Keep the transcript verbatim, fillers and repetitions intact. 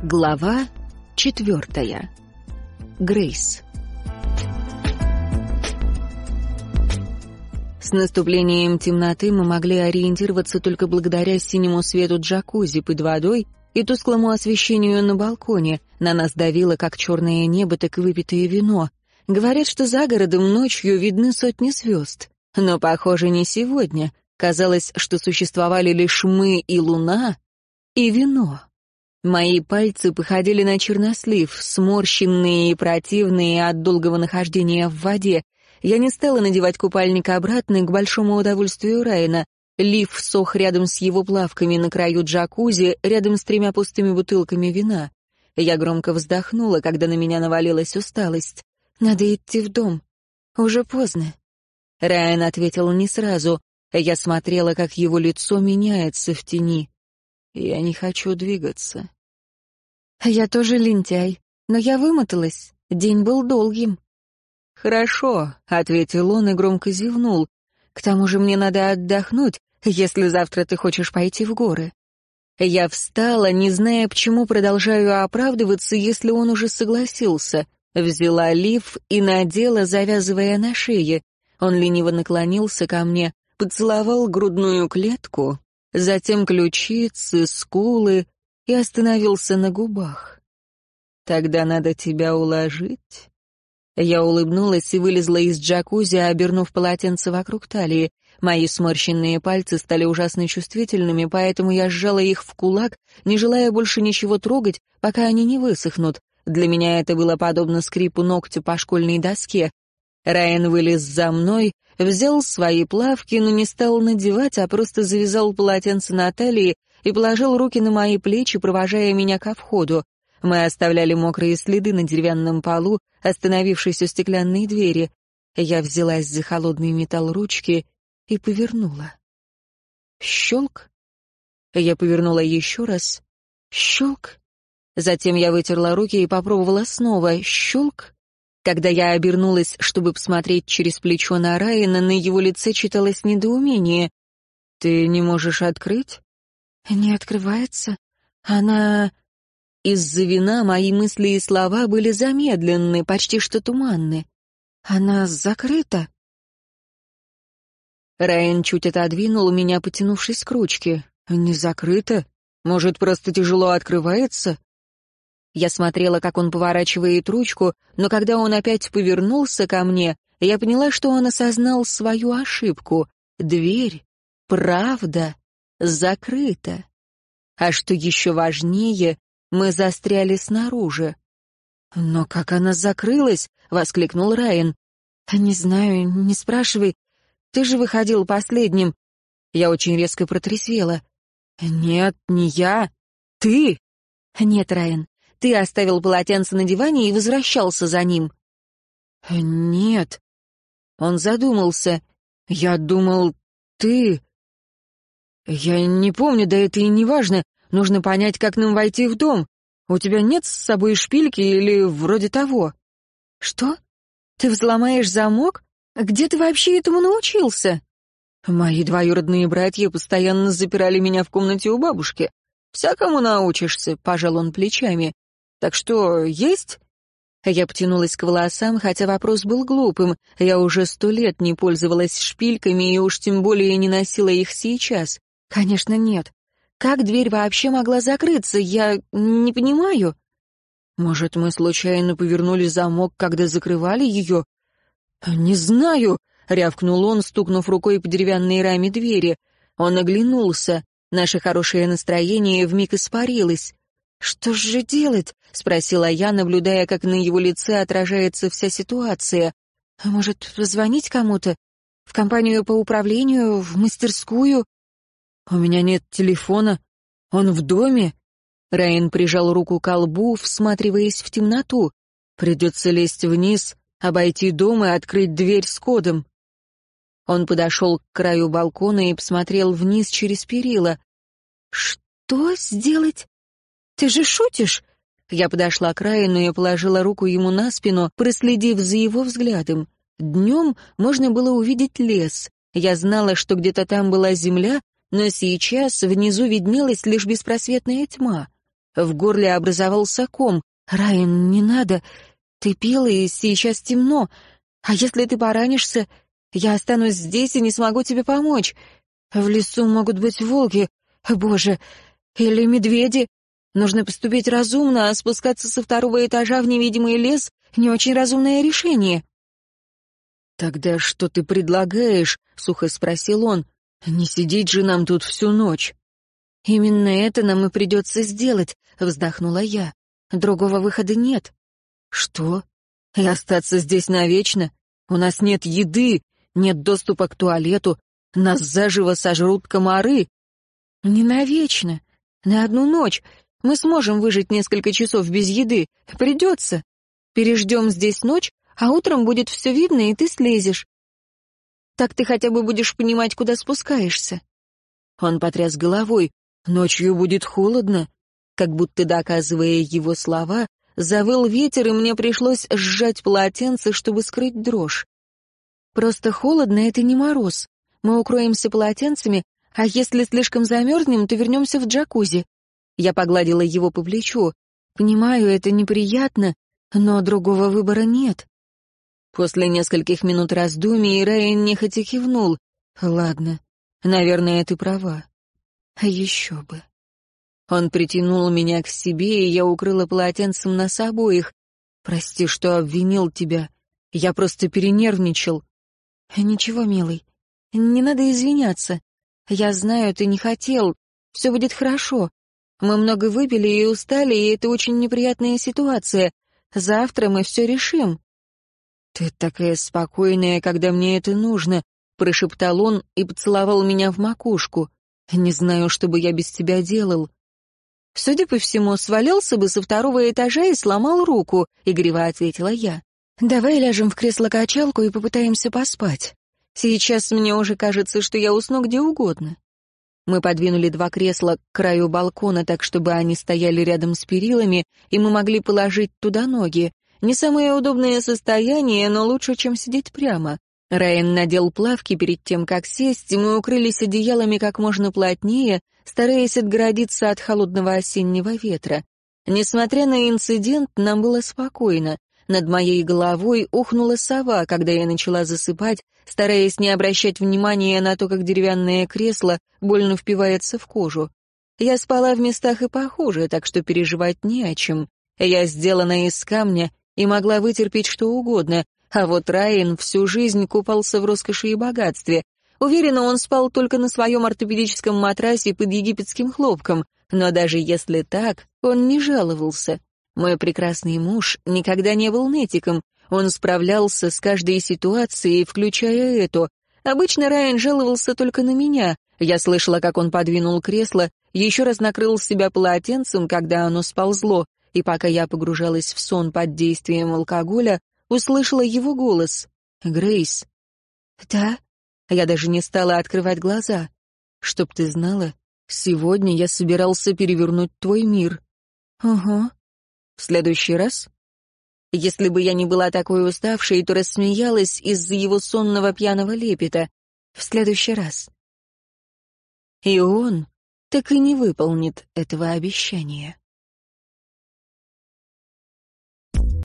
Глава четвертая. Грейс. С наступлением темноты мы могли ориентироваться только благодаря синему свету джакузи под водой и тусклому освещению на балконе. На нас давило как черное небо, так и выпитое вино. Говорят, что за городом ночью видны сотни звезд. Но, похоже, не сегодня. Казалось, что существовали лишь мы и луна, и вино. Мои пальцы походили на чернослив, сморщенные и противные от долгого нахождения в воде. Я не стала надевать купальник обратно, к большому удовольствию Райана. Лив сох рядом с его плавками на краю джакузи, рядом с тремя пустыми бутылками вина. Я громко вздохнула, когда на меня навалилась усталость. «Надо идти в дом. Уже поздно». Райан ответил не сразу. Я смотрела, как его лицо меняется в тени. «Я не хочу двигаться». «Я тоже лентяй, но я вымоталась. День был долгим». «Хорошо», — ответил он и громко зевнул. «К тому же мне надо отдохнуть, если завтра ты хочешь пойти в горы». Я встала, не зная, почему продолжаю оправдываться, если он уже согласился. Взяла лиф и надела, завязывая на шее. Он лениво наклонился ко мне, поцеловал грудную клетку, затем ключицы, скулы и остановился на губах. «Тогда надо тебя уложить». Я улыбнулась и вылезла из джакузи, обернув полотенце вокруг талии. Мои сморщенные пальцы стали ужасно чувствительными, поэтому я сжала их в кулак, не желая больше ничего трогать, пока они не высохнут. Для меня это было подобно скрипу ногтя по школьной доске. Райан вылез за мной, взял свои плавки, но не стал надевать, а просто завязал полотенце на талии и положил руки на мои плечи, провожая меня ко входу. Мы оставляли мокрые следы на деревянном полу, остановившись у стеклянной двери. Я взялась за холодный металл ручки и повернула. Щелк. Я повернула еще раз. Щелк. Затем я вытерла руки и попробовала снова. Щелк. Когда я обернулась, чтобы посмотреть через плечо на Райана, на его лице читалось недоумение. «Ты не можешь открыть?» «Не открывается. Она...» Из-за вина мои мысли и слова были замедлены, почти что туманны. «Она закрыта?» Райан чуть отодвинул меня, потянувшись к ручке. «Не закрыта? Может, просто тяжело открывается?» Я смотрела, как он поворачивает ручку, но когда он опять повернулся ко мне, я поняла, что он осознал свою ошибку. Дверь, правда, закрыта. А что еще важнее, мы застряли снаружи. «Но как она закрылась?» — воскликнул Райан. «Не знаю, не спрашивай. Ты же выходил последним». Я очень резко протрезвела. «Нет, не я. Ты!» «Нет, Райан. Ты оставил полотенце на диване и возвращался за ним». «Нет». Он задумался. «Я думал, ты...» «Я не помню, да это и не важно. Нужно понять, как нам войти в дом. У тебя нет с собой шпильки или вроде того?» «Что? Ты взломаешь замок? Где ты вообще этому научился?» «Мои двоюродные братья постоянно запирали меня в комнате у бабушки. Всякому научишься», — пожал он плечами. «Так что, есть?» Я потянулась к волосам, хотя вопрос был глупым. Я уже сто лет не пользовалась шпильками и уж тем более не носила их сейчас. «Конечно, нет. Как дверь вообще могла закрыться? Я не понимаю». «Может, мы случайно повернули замок, когда закрывали ее?» «Не знаю», — рявкнул он, стукнув рукой по деревянной раме двери. Он оглянулся. Наше хорошее настроение вмиг испарилось. «Что же делать?» — спросила я, наблюдая, как на его лице отражается вся ситуация. «Может, позвонить кому-то? В компанию по управлению? В мастерскую?» «У меня нет телефона. Он в доме?» Райан прижал руку к колбу, всматриваясь в темноту. «Придется лезть вниз, обойти дом и открыть дверь с кодом». Он подошел к краю балкона и посмотрел вниз через перила. «Что сделать? Ты же шутишь?» Я подошла к Райану и положила руку ему на спину, проследив за его взглядом. Днем можно было увидеть лес. Я знала, что где-то там была земля, но сейчас внизу виднелась лишь беспросветная тьма. В горле образовался ком. «Райан, не надо. Ты пил, и сейчас темно. А если ты поранишься, я останусь здесь и не смогу тебе помочь. В лесу могут быть волки, боже, или медведи. Нужно поступить разумно, а спускаться со второго этажа в невидимый лес — не очень разумное решение». «Тогда что ты предлагаешь?» — сухо спросил он. «Не сидеть же нам тут всю ночь». «Именно это нам и придется сделать», — вздохнула я. «Другого выхода нет». «Что? И остаться здесь навечно? У нас нет еды, нет доступа к туалету, нас заживо сожрут комары». «Не навечно. На одну ночь. Мы сможем выжить несколько часов без еды. Придется. Переждем здесь ночь, а утром будет все видно, и ты слезешь. Так ты хотя бы будешь понимать, куда спускаешься». Он потряс головой. «Ночью будет холодно». Как будто доказывая его слова, завыл ветер, и мне пришлось сжать полотенце, чтобы скрыть дрожь. «Просто холодно — это не мороз. Мы укроемся полотенцами, а если слишком замерзнем, то вернемся в джакузи». Я погладила его по плечу. «Понимаю, это неприятно, но другого выбора нет». После нескольких минут раздумий Райан нехотя кивнул. «Ладно, наверное, ты права. А еще бы». Он притянул меня к себе, и я укрыла полотенцем нас обоих. «Прости, что обвинил тебя. Я просто перенервничал». «Ничего, милый, не надо извиняться. Я знаю, ты не хотел. Все будет хорошо. Мы много выпили и устали, и это очень неприятная ситуация. Завтра мы все решим». «Ты такая спокойная, когда мне это нужно», — прошептал он и поцеловал меня в макушку. «Не знаю, что бы я без тебя делал». «Судя по всему, свалился бы со второго этажа и сломал руку», — игриво ответила я. «Давай ляжем в кресло-качалку и попытаемся поспать. Сейчас мне уже кажется, что я усну где угодно». Мы подвинули два кресла к краю балкона так, чтобы они стояли рядом с перилами, и мы могли положить туда ноги. Не самое удобное состояние, но лучше, чем сидеть прямо. Райан надел плавки перед тем, как сесть, и мы укрылись одеялами как можно плотнее, стараясь отгородиться от холодного осеннего ветра. Несмотря на инцидент, нам было спокойно. Над моей головой ухнула сова, когда я начала засыпать, стараясь не обращать внимания на то, как деревянное кресло больно впивается в кожу. Я спала в местах и похуже, так что переживать не о чем. Я сделана из камня и могла вытерпеть что угодно, а вот Райан всю жизнь купался в роскоши и богатстве. Уверена, он спал только на своем ортопедическом матрасе под египетским хлопком, но даже если так, он не жаловался. Мой прекрасный муж никогда не был нытиком, он справлялся с каждой ситуацией, включая эту. Обычно Райан жаловался только на меня. Я слышала, как он подвинул кресло, еще раз накрыл себя полотенцем, когда оно сползло, и пока я погружалась в сон под действием алкоголя, услышала его голос. «Грейс». «Да?» Я даже не стала открывать глаза. «Чтоб ты знала, сегодня я собирался перевернуть твой мир». «Угу». «В следующий раз?» Если бы я не была такой уставшей, то рассмеялась из-за его сонного пьяного лепета. «В следующий раз». И он так и не выполнит этого обещания.